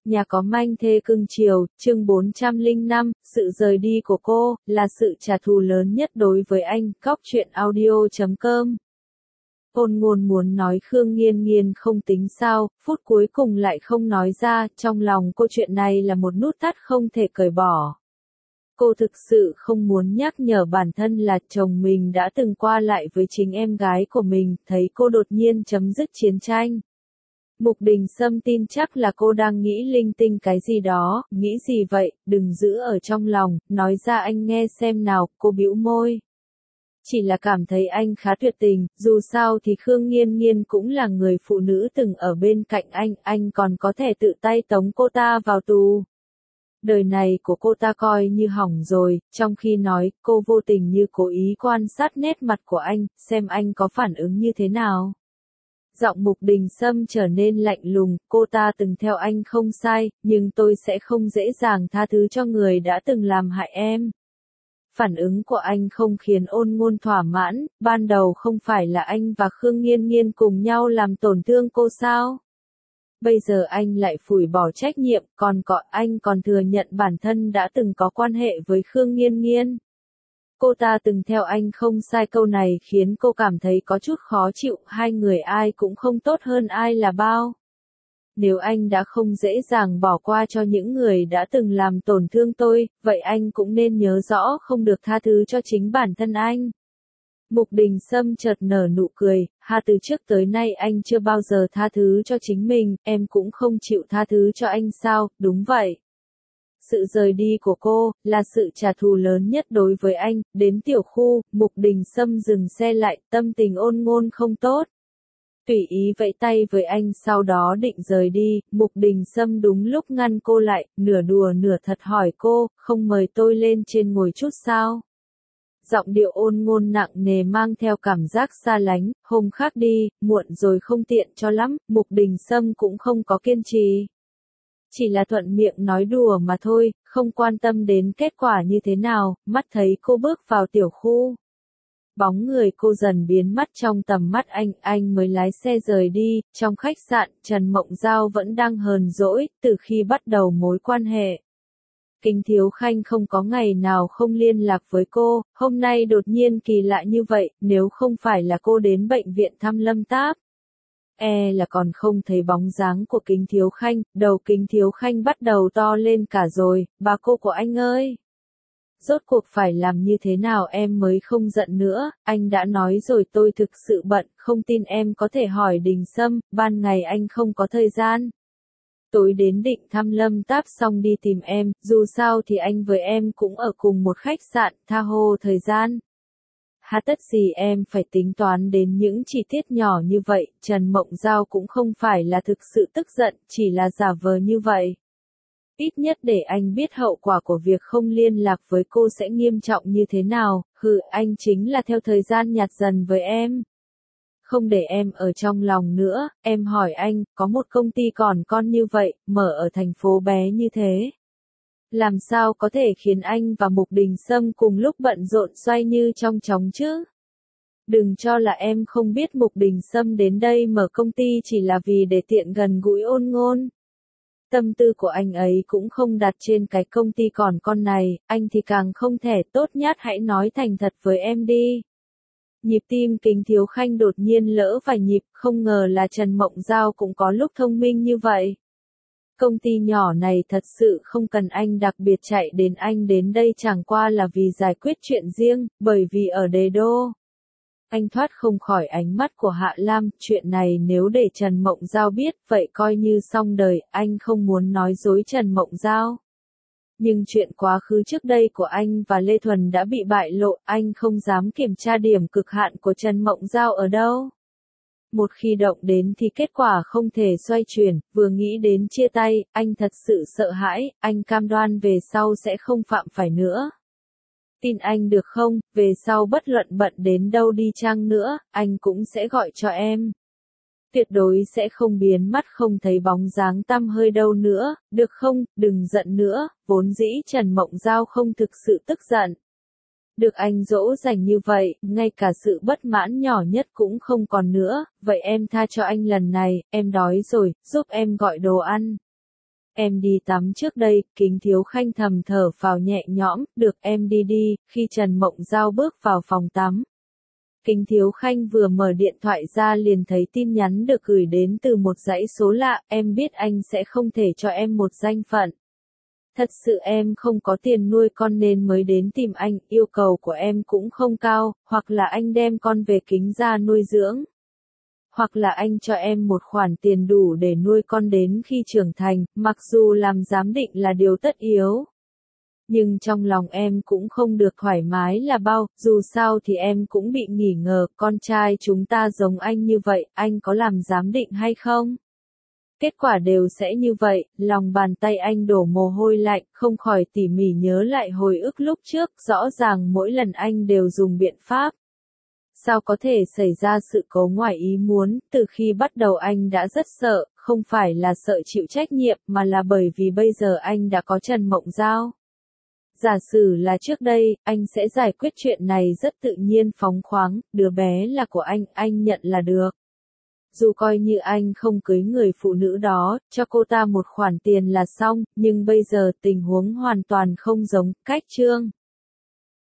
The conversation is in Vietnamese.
Nhà có manh thê cưng chiều, chương 405, sự rời đi của cô, là sự trả thù lớn nhất đối với anh, Góc Truyện Audio.com. Ôn Ngôn muốn nói Khương Nghiên Nghiên không tính sao, phút cuối cùng lại không nói ra, trong lòng cô chuyện này là một nút thắt không thể cởi bỏ. Cô thực sự không muốn nhắc nhở bản thân là chồng mình đã từng qua lại với chính em gái của mình, thấy cô đột nhiên chấm dứt chiến tranh. Mục Đình Sâm tin chắc là cô đang nghĩ linh tinh cái gì đó, nghĩ gì vậy, đừng giữ ở trong lòng, nói ra anh nghe xem nào, cô bĩu môi. Chỉ là cảm thấy anh khá tuyệt tình, dù sao thì Khương Nghiên Nghiên cũng là người phụ nữ từng ở bên cạnh anh còn có thể tự tay tống cô ta vào tù. Đời này của cô ta coi như hỏng rồi, trong khi nói, cô vô tình như cố ý quan sát nét mặt của anh, xem anh có phản ứng như thế nào. Giọng Mục Đình Sâm trở nên lạnh lùng, cô ta từng theo anh không sai, nhưng tôi sẽ không dễ dàng tha thứ cho người đã từng làm hại em. Phản ứng của anh không khiến Ôn Ngôn thỏa mãn, ban đầu không phải là anh và Khương Nghiên Nghiên cùng nhau làm tổn thương cô sao? Bây giờ anh lại phủi bỏ trách nhiệm, anh còn thừa nhận bản thân đã từng có quan hệ với Khương Nghiên Nghiên. Cô ta từng theo anh không sai, câu này khiến cô cảm thấy có chút khó chịu, hai người ai cũng không tốt hơn ai là bao. Nếu anh đã không dễ dàng bỏ qua cho những người đã từng làm tổn thương tôi, vậy anh cũng nên nhớ rõ không được tha thứ cho chính bản thân anh. Mục Đình Sâm chợt nở nụ cười, từ trước tới nay anh chưa bao giờ tha thứ cho chính mình, em cũng không chịu tha thứ cho anh sao, đúng vậy. Sự rời đi của cô, là sự trả thù lớn nhất đối với anh, đến tiểu khu, Mục Đình Sâm dừng xe lại, tâm tình Ôn Ngôn không tốt. Tùy ý vẫy tay với anh sau đó định rời đi, Mục Đình Sâm đúng lúc ngăn cô lại, nửa đùa nửa thật hỏi cô, không mời tôi lên trên ngồi chút sao? Giọng điệu Ôn Ngôn nặng nề mang theo cảm giác xa lánh, hôm khác đi, muộn rồi không tiện cho lắm, Mục Đình Sâm cũng không có kiên trì. Chỉ là thuận miệng nói đùa mà thôi, không quan tâm đến kết quả như thế nào, mắt thấy cô bước vào tiểu khu. Bóng người cô dần biến mất trong tầm mắt anh mới lái xe rời đi, trong khách sạn, Trần Mộng Giao vẫn đang hờn dỗi, từ khi bắt đầu mối quan hệ. Kính Thiếu Khanh không có ngày nào không liên lạc với cô, hôm nay đột nhiên kỳ lạ như vậy, nếu không phải là cô đến bệnh viện thăm Lâm Táp. Là còn không thấy bóng dáng của Kính Thiếu Khanh, đầu Kính Thiếu Khanh bắt đầu to lên cả rồi, bà cô của anh ơi. Rốt cuộc phải làm như thế nào em mới không giận nữa, anh đã nói rồi tôi thực sự bận, không tin em có thể hỏi Đình Sâm, ban ngày anh không có thời gian. Tối đến định thăm Lâm Táp xong đi tìm em, dù sao thì anh với em cũng ở cùng một khách sạn, tha hồ thời gian. Tất gì em phải tính toán đến những chi tiết nhỏ như vậy, Trần Mộng Giao cũng không phải là thực sự tức giận, chỉ là giả vờ như vậy. Ít nhất để anh biết hậu quả của việc không liên lạc với cô sẽ nghiêm trọng như thế nào, anh chính là theo thời gian nhạt dần với em. Không để em ở trong lòng nữa, em hỏi anh, có một công ty còn con như vậy, mở ở thành phố bé như thế. Làm sao có thể khiến anh và Mục Đình Sâm cùng lúc bận rộn xoay như trong chóng chứ? Đừng cho là em không biết Mục Đình Sâm đến đây mở công ty chỉ là vì để tiện gần gũi Ôn Ngôn. Tâm tư của anh ấy cũng không đặt trên cái công ty còn con này, anh thì càng không thể, tốt nhất hãy nói thành thật với em đi. Nhịp tim Kính Thiếu Khanh đột nhiên lỡ vài nhịp, không ngờ là Trần Mộng Giao cũng có lúc thông minh như vậy. Công ty nhỏ này thật sự không cần anh đặc biệt chạy đến, anh đến đây chẳng qua là vì giải quyết chuyện riêng, bởi vì ở Đế Đô. Anh thoát không khỏi ánh mắt của Hạ Lam, chuyện này nếu để Trần Mộng Giao biết, vậy coi như xong đời, anh không muốn nói dối Trần Mộng Giao. Nhưng chuyện quá khứ trước đây của anh và Lê Thuần đã bị bại lộ, anh không dám kiểm tra điểm cực hạn của Trần Mộng Giao ở đâu. Một khi động đến thì kết quả không thể xoay chuyển, vừa nghĩ đến chia tay, anh thật sự sợ hãi, anh cam đoan về sau sẽ không phạm phải nữa. Tin anh được không, về sau bất luận bận đến đâu đi chăng nữa, anh cũng sẽ gọi cho em. Tuyệt đối sẽ không biến mất không thấy bóng dáng tăm hơi đâu nữa, được không, đừng giận nữa, vốn dĩ Trần Mộng Giao không thực sự tức giận. Được anh dỗ dành như vậy, ngay cả sự bất mãn nhỏ nhất cũng không còn nữa, vậy em tha cho anh lần này, em đói rồi, giúp em gọi đồ ăn. em đi tắm trước đây, Kính Thiếu Khanh thầm thở phào nhẹ nhõm, được em đi đi, khi Trần Mộng Giao bước vào phòng tắm. Kính Thiếu Khanh vừa mở điện thoại ra liền thấy tin nhắn được gửi đến từ một dãy số lạ, em biết anh sẽ không thể cho em một danh phận. Thật sự em không có tiền nuôi con nên mới đến tìm anh, yêu cầu của em cũng không cao, hoặc là anh đem con về Kính gia nuôi dưỡng. Hoặc là anh cho em một khoản tiền đủ để nuôi con đến khi trưởng thành, mặc dù làm giám định là điều tất yếu. Nhưng trong lòng em cũng không được thoải mái là bao, dù sao thì em cũng bị nghi ngờ, con trai chúng ta giống anh như vậy, anh có làm giám định hay không? Kết quả đều sẽ như vậy, lòng bàn tay anh đổ mồ hôi lạnh, không khỏi tỉ mỉ nhớ lại hồi ức lúc trước, rõ ràng mỗi lần anh đều dùng biện pháp. Sao có thể xảy ra sự cố ngoài ý muốn, từ khi bắt đầu anh đã rất sợ, không phải là sợ chịu trách nhiệm mà là bởi vì bây giờ anh đã có Trần Mộng Giao. Giả sử là trước đây, anh sẽ giải quyết chuyện này rất tự nhiên phóng khoáng, đứa bé là của anh nhận là được. Dù coi như anh không cưới người phụ nữ đó, cho cô ta một khoản tiền là xong, nhưng bây giờ tình huống hoàn toàn không giống, cách Trương